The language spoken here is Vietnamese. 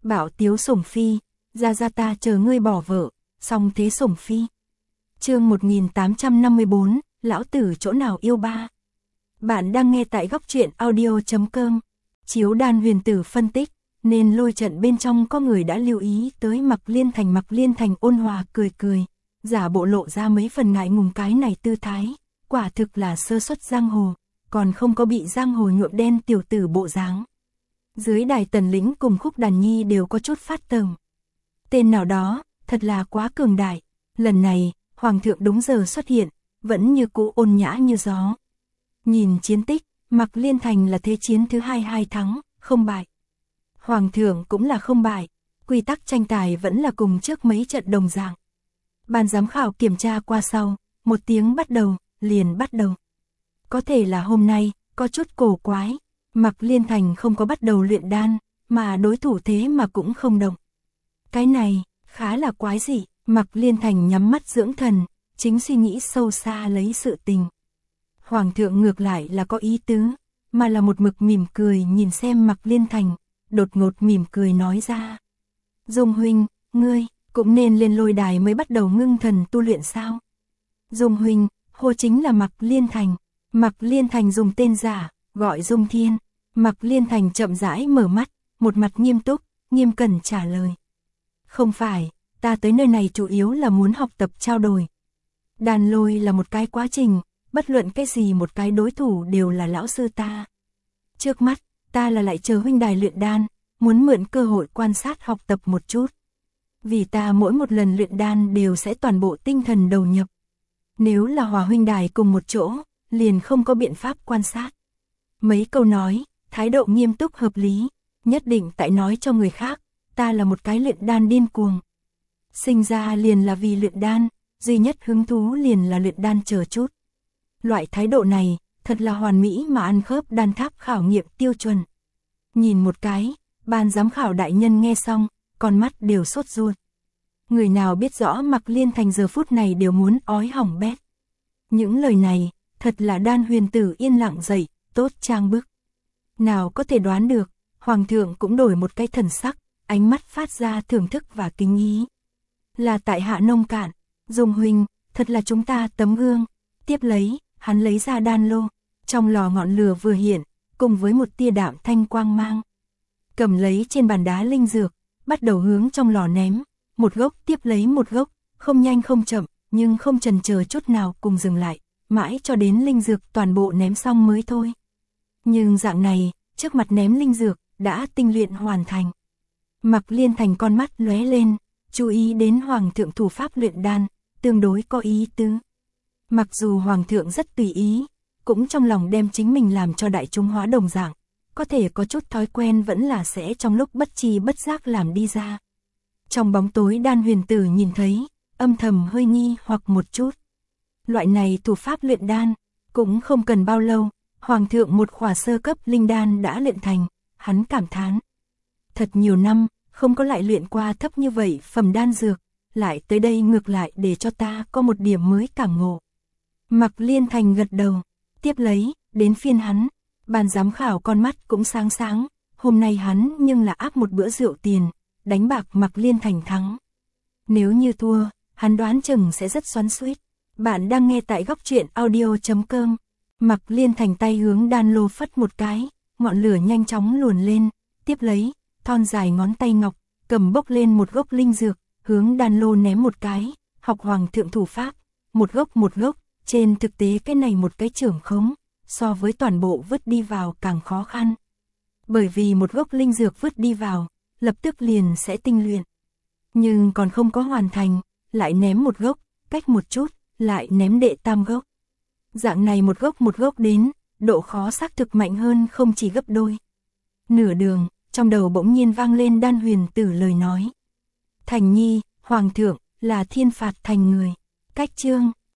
Bảo tiếu sủng phi, ra ta chờ ngươi bỏ vợ, song thế sủng phi. Chương 1854, lão tử chỗ nào yêu ba. Bạn đang nghe tại góc truyện audio.com. Chiếu Đan Huyền Tử phân tích, nên lôi trận bên trong có người đã lưu ý tới Mạc Liên Thành ôn hòa cười cười, giả bộ lộ ra mấy phần ngại ngùng cái này tư thái, quả thực là sơ suất giang hồ, còn không có bị giang hồ nhuộm đen tiểu tử bộ dáng. Dưới đài Tần Lĩnh cùng Khúc Đàn Nhi đều có chút phát tởm. Tên nào đó, thật là quá cường đại, lần này, Hoàng thượng đúng giờ xuất hiện, vẫn như cũ ôn nhã như gió. Nhìn chiến tích, Mạc Liên Thành là thế chiến thứ 2 thắng, không bại. Hoàng thượng cũng là không bại, quy tắc tranh tài vẫn là cùng trước mấy trận đồng dạng. Ban giám khảo kiểm tra qua sau, một tiếng bắt đầu, liền bắt đầu. Có thể là hôm nay, có chút cổ quái, Mạc Liên Thành không có bắt đầu luyện đan, mà đối thủ thế mà cũng không động. Cái này, khá là quái dị, Mạc Liên Thành nhắm mắt dưỡng thần, chính suy nghĩ sâu xa lấy sự tình. Hoàng thượng ngược lại là có ý tứ, mà là một mực mỉm cười nhìn xem Mạc Liên Thành, đột ngột mỉm cười nói ra. Dung huynh, ngươi, cũng nên lên lôi đài mới bắt đầu ngưng thần tu luyện sao? Dung huynh, hô chính là Mạc Liên Thành. Mạc Liên Thành dùng tên giả, gọi Dung Thiên. Mạc Liên Thành chậm rãi mở mắt, một mặt nghiêm túc, nghiêm cẩn trả lời. Không phải, ta tới nơi này chủ yếu là muốn học tập trao đổi. Đan lôi là một cái quá trình, bất luận cái gì một cái đối thủ đều là lão sư ta. Trước mắt, ta là lại chờ huynh đài luyện đan, muốn mượn cơ hội quan sát học tập một chút. Vì ta mỗi một lần luyện đan đều sẽ toàn bộ tinh thần đầu nhập. Nếu là hòa huynh đài cùng một chỗ, liền không có biện pháp quan sát. Mấy câu nói, thái độ nghiêm túc hợp lý, nhất định tại nói cho người khác, ta là một cái luyện đan điên cuồng. Sinh ra liền là vì luyện đan, duy nhất hứng thú liền là luyện đan chờ chút. Loại thái độ này, thật là hoàn mỹ mà ăn khớp đan tháp khảo nghiệm tiêu chuẩn. Nhìn một cái, ban giám khảo đại nhân nghe xong, con mắt đều sốt ruột. Người nào biết rõ Mạc Liên Thành giờ phút này đều muốn ói hỏng bét. Những lời này, thật là Đan Huyền Tử yên lặng dậy, tốt trang bức. Nào có thể đoán được, Hoàng thượng cũng đổi một cái thần sắc, ánh mắt phát ra thưởng thức và kính ý. Là tại hạ nông cạn, Dung huynh, thật là chúng ta tấm gương. Tiếp lấy, hắn lấy ra đan lô, trong lò ngọn lửa vừa hiện, cùng với một tia đạm thanh quang mang. Cầm lấy trên bàn đá linh dược, bắt đầu hướng trong lò ném, một gốc tiếp lấy một gốc, không nhanh không chậm, nhưng không chần chờ chút nào cùng dừng lại, mãi cho đến linh dược toàn bộ ném xong mới thôi. Nhưng dạng này, trước mặt ném linh dược, đã tinh luyện hoàn thành. Mạc Liên Thành con mắt lóe lên, chú ý đến Hoàng thượng thủ pháp luyện đan, tương đối có ý tứ. Mặc dù Hoàng thượng rất tùy ý, cũng trong lòng đem chính mình làm cho đại chúng hóa đồng dạng, có thể có chút thói quen vẫn là sẽ trong lúc bất tri bất giác làm đi ra. Trong bóng tối Đan Huyền Tử nhìn thấy, âm thầm hơi nghi hoặc một chút. Loại này thủ pháp luyện đan, cũng không cần bao lâu, Hoàng thượng một khỏa sơ cấp linh đan đã luyện thành, hắn cảm thán. Thật nhiều năm, không có lại luyện qua thấp như vậy phẩm đan dược, lại tới đây ngược lại để cho ta có một điểm mới cảm ngộ. Mạc Liên Thành gật đầu, tiếp lấy, đến phiên hắn, ban giám khảo con mắt cũng sáng sáng, hôm nay hắn nhưng là áp một bữa rượu tiền, đánh bạc Mạc Liên Thành thắng. Nếu như thua, hắn đoán chừng sẽ rất xoắn xuýt. Bạn đang nghe tại góc truyện audio.com. Mạc Liên Thành tay hướng đan lô phất một cái, ngọn lửa nhanh chóng luồn lên, tiếp lấy, thon dài ngón tay ngọc, cầm bốc lên một gốc linh dược, hướng đan lô ném một cái, học Hoàng thượng thủ pháp, một gốc, trên thực tế cái này một cái trưởng khống, so với toàn bộ vứt đi vào càng khó khăn. Bởi vì một gốc linh dược vứt đi vào, lập tức liền sẽ tinh luyện. Nhưng còn không có hoàn thành, lại ném một gốc, cách một chút, lại ném đệ tam gốc. Dạng này một gốc đến, độ khó xác thực mạnh hơn không chỉ gấp đôi. Nửa đường, trong đầu bỗng nhiên vang lên Đan Huyền Tử lời nói. Thành nhi, Hoàng thượng, là thiên phạt thành người. Cách chương